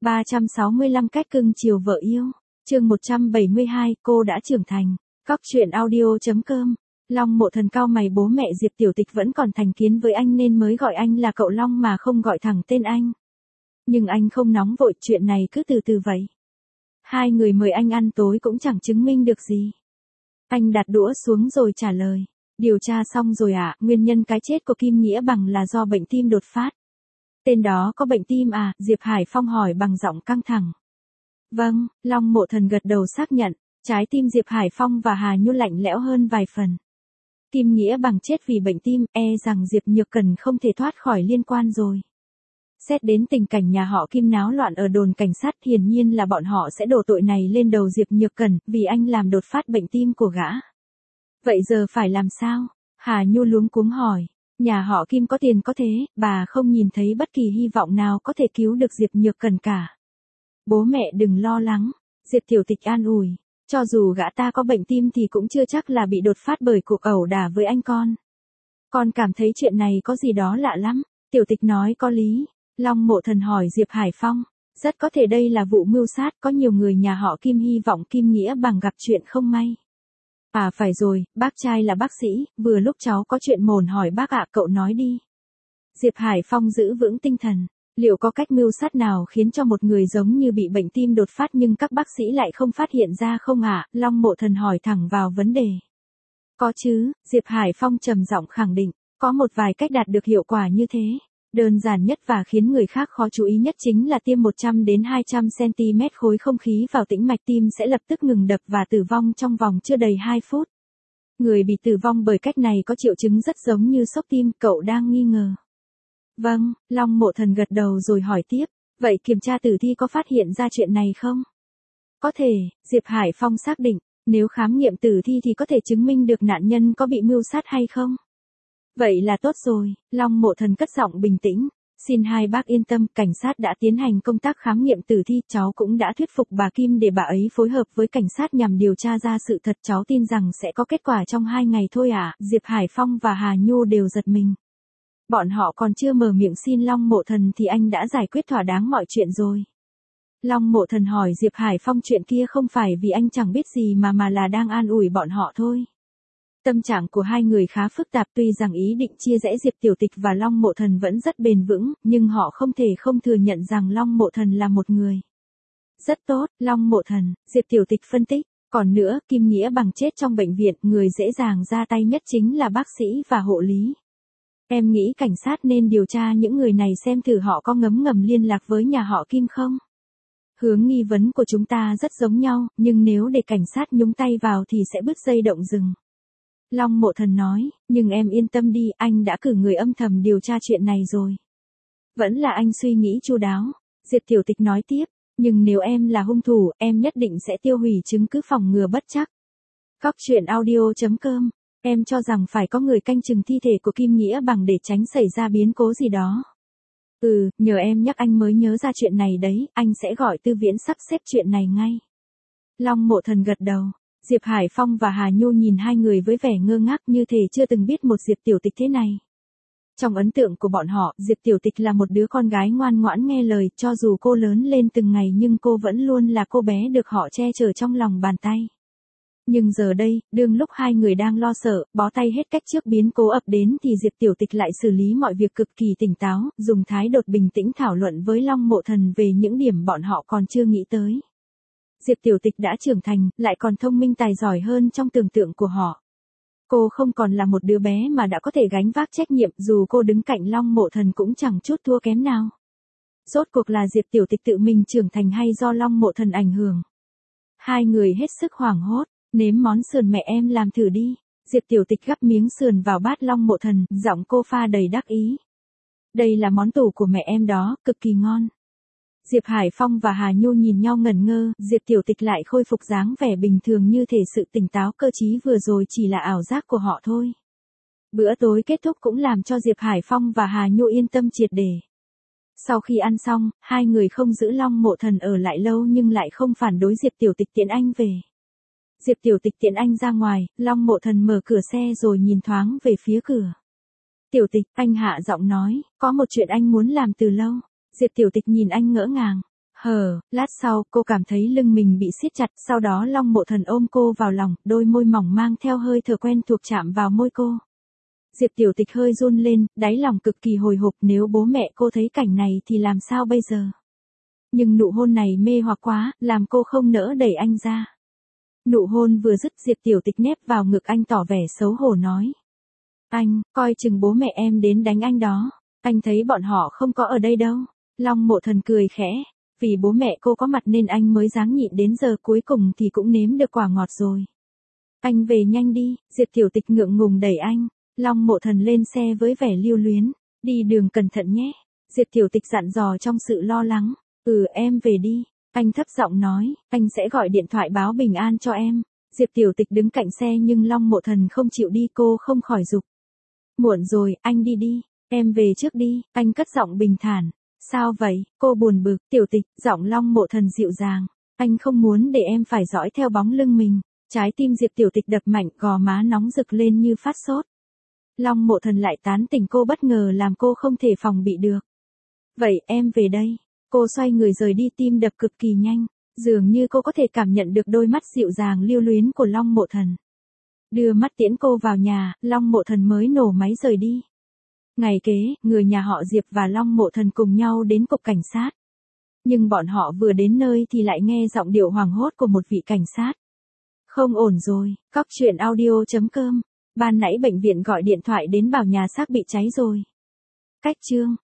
365 cách cưng chiều vợ yêu. Chương 172, cô đã trưởng thành. Cóc truyện audio.com. Long Mộ Thần cau mày, bố mẹ Diệp Tiểu Tịch vẫn còn thành kiến với anh nên mới gọi anh là cậu Long mà không gọi thẳng tên anh. Nhưng anh không nóng vội, chuyện này cứ từ từ vậy. Hai người mời anh ăn tối cũng chẳng chứng minh được gì. Anh đặt đũa xuống rồi trả lời. Điều tra xong rồi ạ, nguyên nhân cái chết của Kim Nghĩa Bằng là do bệnh tim đột phát. Tên đó có bệnh tim à? Diệp Hải Phong hỏi bằng giọng căng thẳng. Vâng, Long Mộ Thần gật đầu xác nhận. Trái tim Diệp Hải Phong và Hà Nhu lạnh lẽo hơn vài phần. Kim Nghĩa Bằng chết vì bệnh tim, rằng Diệp Nhược Cần không thể thoát khỏi liên quan rồi. Xét đến tình cảnh nhà họ Kim náo loạn ở đồn cảnh sát, hiển nhiên là bọn họ sẽ đổ tội này lên đầu Diệp Nhược Cần, vì anh làm đột phát bệnh tim của gã. Vậy giờ phải làm sao? Hà Nhu luống cuống hỏi. Nhà họ Kim có tiền có thế, bà không nhìn thấy bất kỳ hy vọng nào có thể cứu được Diệp Nhược Cần cả. Bố mẹ đừng lo lắng, Diệp Tiểu Tịch an ủi. Cho dù gã ta có bệnh tim thì cũng chưa chắc là bị đột phát bởi cuộc ẩu đả với anh con. Con cảm thấy chuyện này có gì đó lạ lắm. Tiểu Tịch nói có lý. Long Mộ Thần hỏi Diệp Hải Phong. Rất có thể đây là vụ mưu sát, có nhiều người nhà họ Kim hy vọng Kim Nghĩa Bằng gặp chuyện không may. À phải rồi, bác trai là bác sĩ, vừa lúc cháu có chuyện mồn hỏi bác ạ, cậu nói đi. Diệp Hải Phong giữ vững tinh thần. Liệu có cách mưu sát nào khiến cho một người giống như bị bệnh tim đột phát nhưng các bác sĩ lại không phát hiện ra không ạ? Long Mộ Thần hỏi thẳng vào vấn đề. Có chứ, Diệp Hải Phong trầm giọng khẳng định, có một vài cách đạt được hiệu quả như thế. Đơn giản nhất và khiến người khác khó chú ý nhất chính là tiêm 100 đến 200 cm khối không khí vào tĩnh mạch, tim sẽ lập tức ngừng đập và tử vong trong vòng chưa đầy 2 phút. Người bị tử vong bởi cách này có triệu chứng rất giống như sốc tim, cậu đang nghi ngờ. Vâng, Long Mộ Thần gật đầu rồi hỏi tiếp, vậy kiểm tra tử thi có phát hiện ra chuyện này không? Có thể, Diệp Hải Phong xác định, nếu khám nghiệm tử thi thì có thể chứng minh được nạn nhân có bị mưu sát hay không? Vậy là tốt rồi, Long Mộ Thần cất giọng bình tĩnh. Xin hai bác yên tâm, cảnh sát đã tiến hành công tác khám nghiệm tử thi, cháu cũng đã thuyết phục bà Kim để bà ấy phối hợp với cảnh sát nhằm điều tra ra sự thật, cháu tin rằng sẽ có kết quả trong 2 ngày thôi ạ. Diệp Hải Phong và Hà Nhu đều giật mình. Bọn họ còn chưa mở miệng xin Long Mộ Thần thì anh đã giải quyết thỏa đáng mọi chuyện rồi. Long Mộ Thần hỏi Diệp Hải Phong chuyện kia không phải vì anh chẳng biết gì mà là đang an ủi bọn họ thôi. Tâm trạng của hai người khá phức tạp, tuy rằng ý định chia rẽ Diệp Tiểu Tịch và Long Mộ Thần vẫn rất bền vững, nhưng họ không thể không thừa nhận rằng Long Mộ Thần là một người rất tốt. Long Mộ Thần, Diệp Tiểu Tịch phân tích. Còn nữa, Kim Nghĩa Bằng chết trong bệnh viện, người dễ dàng ra tay nhất chính là bác sĩ và hộ lý. Em nghĩ cảnh sát nên điều tra những người này xem thử họ có ngấm ngầm liên lạc với nhà họ Kim không. Hướng nghi vấn của chúng ta rất giống nhau, nhưng nếu để cảnh sát nhúng tay vào thì sẽ bứt dây động rừng. Long Mộ Thần nói, nhưng em yên tâm đi, anh đã cử người âm thầm điều tra chuyện này rồi. Vẫn là anh suy nghĩ chu đáo. Diệp Tiểu Tịch nói tiếp, nhưng nếu em là hung thủ, em nhất định sẽ tiêu hủy chứng cứ phòng ngừa bất trắc. Cóc truyện audio.com. Em cho rằng phải có người canh chừng thi thể của Kim Nghĩa Bằng để tránh xảy ra biến cố gì đó. Nhờ em nhắc anh mới nhớ ra chuyện này đấy, anh sẽ gọi Tư Viễn sắp xếp chuyện này ngay. Long Mộ Thần gật đầu. Diệp Hải Phong và Hà Nhu nhìn hai người với vẻ ngơ ngác như thể chưa từng biết một Diệp Tiểu Tịch thế này. Trong ấn tượng của bọn họ, Diệp Tiểu Tịch là một đứa con gái ngoan ngoãn nghe lời, cho dù cô lớn lên từng ngày nhưng cô vẫn luôn là cô bé được họ che chở trong lòng bàn tay. Nhưng giờ đây, đương lúc hai người đang lo sợ, bó tay hết cách trước biến cố ập đến thì Diệp Tiểu Tịch lại xử lý mọi việc cực kỳ tỉnh táo, dùng thái độ bình tĩnh thảo luận với Long Mộ Thần về những điểm bọn họ còn chưa nghĩ tới. Diệp Tiểu Tịch đã trưởng thành, lại còn thông minh tài giỏi hơn trong tưởng tượng của họ. Cô không còn là một đứa bé mà đã có thể gánh vác trách nhiệm, dù cô đứng cạnh Long Mộ Thần cũng chẳng chút thua kém nào. Rốt cuộc là Diệp Tiểu Tịch tự mình trưởng thành hay do Long Mộ Thần ảnh hưởng? Hai người hết sức hoảng hốt. Nếm món sườn mẹ em làm thử đi. Diệp Tiểu Tịch gắp miếng sườn vào bát Long Mộ Thần, giọng cô pha đầy đắc ý. Đây là món tủ của mẹ em đó, cực kỳ ngon. Diệp Hải Phong và Hà Nhu nhìn nhau ngẩn ngơ, Diệp Tiểu Tịch lại khôi phục dáng vẻ bình thường như thể sự tỉnh táo cơ trí vừa rồi chỉ là ảo giác của họ thôi. Bữa tối kết thúc cũng làm cho Diệp Hải Phong và Hà Nhu yên tâm triệt để. Sau khi ăn xong, hai người không giữ Long Mộ Thần ở lại lâu nhưng lại không phản đối Diệp Tiểu Tịch tiễn anh về. Diệp Tiểu Tịch tiễn anh ra ngoài, Long Mộ Thần mở cửa xe rồi nhìn thoáng về phía cửa. Tiểu Tịch, anh hạ giọng nói, có một chuyện anh muốn làm từ lâu. Diệp Tiểu Tịch nhìn anh ngỡ ngàng. Lát sau cô cảm thấy lưng mình bị siết chặt, sau đó Long Mộ Thần ôm cô vào lòng, đôi môi mỏng mang theo hơi thở quen thuộc chạm vào môi cô. Diệp Tiểu Tịch hơi run lên, đáy lòng cực kỳ hồi hộp, nếu bố mẹ cô thấy cảnh này thì làm sao bây giờ? Nhưng nụ hôn này mê hoặc quá, làm cô không nỡ đẩy anh ra. Nụ hôn vừa dứt, Diệp Tiểu Tịch nép vào ngực anh tỏ vẻ xấu hổ nói. Anh, coi chừng bố mẹ em đến đánh anh đó. Anh thấy bọn họ không có ở đây đâu. Long Mộ Thần cười khẽ. Vì bố mẹ cô có mặt nên anh mới dáng nhịn đến giờ, cuối cùng thì cũng nếm được quả ngọt rồi. Anh về nhanh đi, Diệp Tiểu Tịch ngượng ngùng đẩy anh. Long Mộ Thần lên xe với vẻ lưu luyến. Đi đường cẩn thận nhé. Diệp Tiểu Tịch dặn dò trong sự lo lắng. Em về đi. Anh thấp giọng nói, anh sẽ gọi điện thoại báo bình an cho em. Diệp Tiểu Tịch đứng cạnh xe nhưng Long Mộ Thần không chịu đi, cô không khỏi giục. Muộn rồi, anh đi đi. Em về trước đi, anh cất giọng bình thản. Sao vậy, cô buồn bực. Tiểu Tịch, giọng Long Mộ Thần dịu dàng. Anh không muốn để em phải dõi theo bóng lưng mình. Trái tim Diệp Tiểu Tịch đập mạnh, gò má nóng rực lên như phát sốt. Long Mộ Thần lại tán tỉnh cô bất ngờ làm cô không thể phòng bị được. Vậy em về đây. Cô xoay người rời đi, tim đập cực kỳ nhanh. Dường như cô có thể cảm nhận được đôi mắt dịu dàng lưu luyến của Long Mộ Thần. Đưa mắt tiễn cô vào nhà, Long Mộ Thần mới nổ máy rời đi. Ngày kế, người nhà họ Diệp và Long Mộ Thần cùng nhau đến cục cảnh sát. Nhưng bọn họ vừa đến nơi thì lại nghe giọng điệu hoảng hốt của một vị cảnh sát. Không ổn rồi, coctruyện audio.com. Ban nãy bệnh viện gọi điện thoại đến bảo nhà xác bị cháy rồi. Cách chương